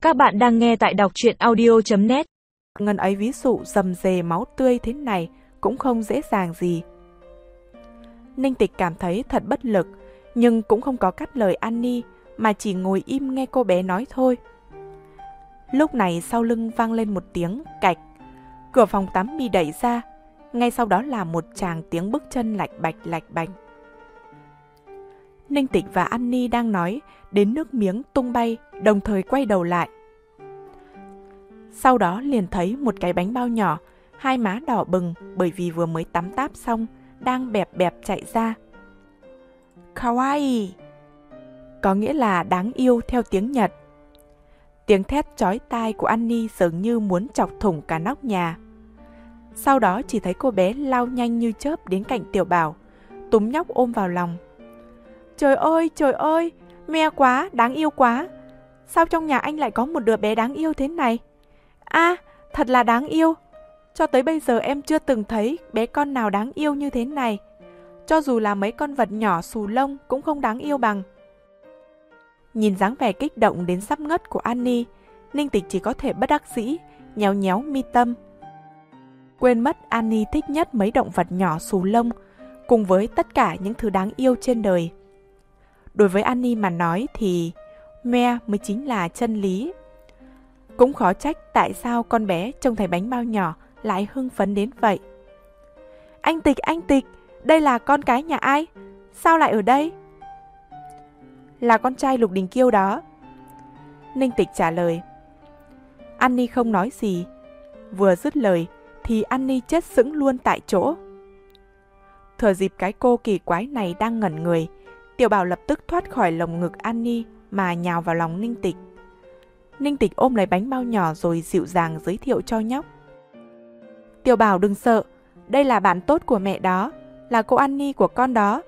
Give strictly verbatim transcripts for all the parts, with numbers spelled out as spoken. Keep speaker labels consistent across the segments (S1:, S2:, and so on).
S1: Các bạn đang nghe tại đọc truyện audio chấm net.
S2: Ngân ấy ví dụ rầm rề máu tươi thế này cũng không dễ dàng gì. Ninh Tịch cảm thấy thật bất lực, nhưng cũng không có cắt lời Annie, mà chỉ ngồi im nghe cô bé nói thôi. Lúc này sau lưng vang lên một tiếng cạch, cửa phòng tắm bị đẩy ra, ngay sau đó là một tràng tiếng bước chân lạch bạch lạch bạch. Ninh Tịch và Annie đang nói đến nước miếng tung bay, đồng thời quay đầu lại. Sau đó liền thấy một cái bánh bao nhỏ, hai má đỏ bừng bởi vì vừa mới tắm táp xong, đang bẹp bẹp chạy ra. Kawaii, có nghĩa là đáng yêu theo tiếng Nhật. Tiếng thét chói tai của Annie dường như muốn chọc thủng cả nóc nhà. Sau đó chỉ thấy cô bé lao nhanh như chớp đến cạnh Tiểu Bảo, túm nhóc ôm vào lòng. Trời ơi, trời ơi, me quá, đáng yêu quá. Sao trong nhà anh lại có một đứa bé đáng yêu thế này? À, thật là đáng yêu. Cho tới bây giờ em chưa từng thấy bé con nào đáng yêu như thế này. Cho dù là mấy con vật nhỏ xù lông cũng không đáng yêu bằng. Nhìn dáng vẻ kích động đến sắp ngất của Annie, Ninh Tịch chỉ có thể bất đắc dĩ, nhéo nhéo mi tâm. Quên mất Annie thích nhất mấy động vật nhỏ xù lông, cùng với tất cả những thứ đáng yêu trên đời. Đối với Annie mà nói thì me mới chính là chân lý. Cũng khó trách tại sao con bé trông thấy bánh bao nhỏ lại hưng phấn đến vậy. Anh Tịch, anh Tịch, đây là con cái nhà ai? Sao lại ở đây? Là con trai Lục Đình Kiêu đó. Ninh Tịch trả lời. Annie không nói gì. Vừa dứt lời thì Annie chết sững luôn tại chỗ. Thừa dịp cái cô kỳ quái này đang ngẩn người, Tiểu Bảo lập tức thoát khỏi lồng ngực Annie mà nhào vào lòng Ninh Tịch. Ninh Tịch ôm lấy bánh bao nhỏ rồi dịu dàng giới thiệu cho nhóc. Tiểu Bảo đừng sợ, đây là bạn tốt của mẹ đó, là cô Annie của con đó.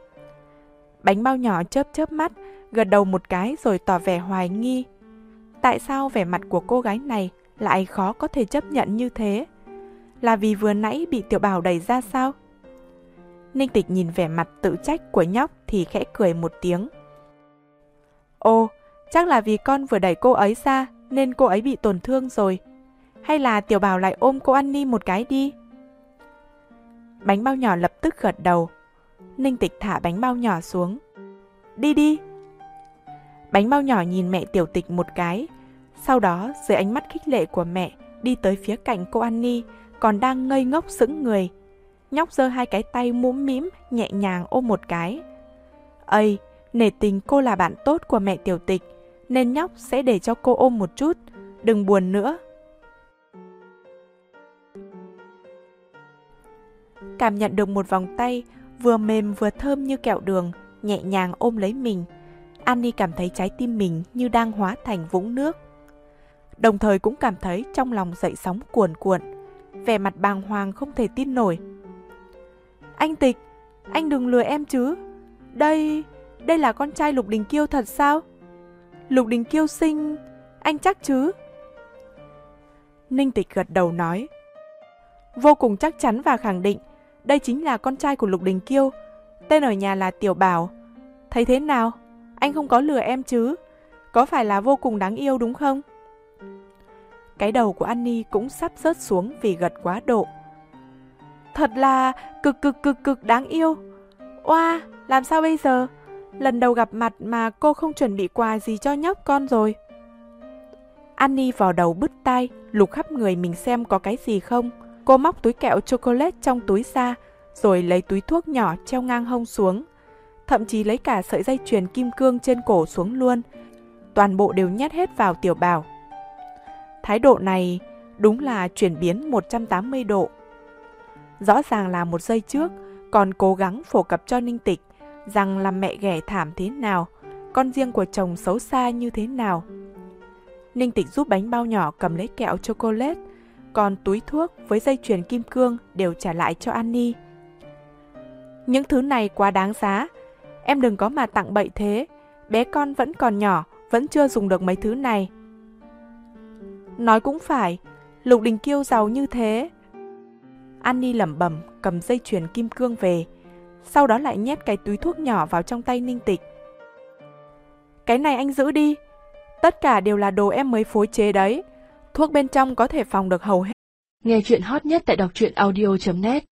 S2: Bánh bao nhỏ chớp chớp mắt, gật đầu một cái rồi tỏ vẻ hoài nghi. Tại sao vẻ mặt của cô gái này lại khó có thể chấp nhận như thế? Là vì vừa nãy bị Tiểu Bảo đẩy ra sao? Ninh Tịch nhìn vẻ mặt tự trách của nhóc thì khẽ cười một tiếng. Ồ, chắc là vì con vừa đẩy cô ấy ra nên cô ấy bị tổn thương rồi. Hay là Tiểu Bảo lại ôm cô Annie một cái đi? Bánh bao nhỏ lập tức gật đầu. Ninh Tịch thả bánh bao nhỏ xuống. Đi đi. Bánh bao nhỏ nhìn mẹ Tiểu Tịch một cái. Sau đó dưới ánh mắt khích lệ của mẹ đi tới phía cạnh cô Annie còn đang ngây ngốc sững người. Nhóc giơ hai cái tay mũm mĩm nhẹ nhàng ôm một cái. Ây, nể tình cô là bạn tốt của mẹ Tiểu Tịch nên nhóc sẽ để cho cô ôm một chút, đừng buồn nữa. Cảm nhận được một vòng tay vừa mềm vừa thơm như kẹo đường nhẹ nhàng ôm lấy mình, Annie cảm thấy trái tim mình như đang hóa thành vũng nước. Đồng thời cũng cảm thấy trong lòng dậy sóng cuồn cuộn, vẻ mặt bàng hoàng không thể tin nổi. Anh Tịch, anh đừng lừa em chứ. Đây, đây là con trai Lục Đình Kiêu thật sao? Lục Đình Kiêu sinh, anh chắc chứ? Ninh Tịch gật đầu nói. Vô cùng chắc chắn và khẳng định, đây chính là con trai của Lục Đình Kiêu. Tên ở nhà là Tiểu Bảo. Thấy thế nào? Anh không có lừa em chứ? Có phải là vô cùng đáng yêu đúng không? Cái đầu của Annie cũng sắp rớt xuống vì gật quá độ. Thật là cực cực cực cực đáng yêu. Oa, làm sao bây giờ? Lần đầu gặp mặt mà cô không chuẩn bị quà gì cho nhóc con rồi. Annie vò đầu bứt tai, lục khắp người mình xem có cái gì không. Cô móc túi kẹo chocolate trong túi ra, rồi lấy túi thuốc nhỏ treo ngang hông xuống. Thậm chí lấy cả sợi dây chuyền kim cương trên cổ xuống luôn. Toàn bộ đều nhét hết vào Tiểu Bảo. Thái độ này đúng là chuyển biến một trăm tám mươi độ. Rõ ràng là một giây trước còn cố gắng phổ cập cho Ninh Tịch rằng làm mẹ ghẻ thảm thế nào, con riêng của chồng xấu xa như thế nào. Ninh Tịch giúp bánh bao nhỏ cầm lấy kẹo chocolate, còn túi thuốc với dây chuyền kim cương đều trả lại cho Annie. Những thứ này quá đáng giá, em đừng có mà tặng bậy thế, bé con vẫn còn nhỏ, vẫn chưa dùng được mấy thứ này. Nói cũng phải, Lục Đình Kiêu giàu như thế. Annie lẩm bẩm cầm dây chuyền kim cương về, sau đó lại nhét cái túi thuốc nhỏ vào trong tay Ninh Tịch. Cái này anh giữ đi, Tất cả đều là đồ em mới phối chế đấy. Thuốc bên trong có thể phòng được hầu hết.
S3: Nghe chuyện hot nhất tại đọc truyện audio chấm net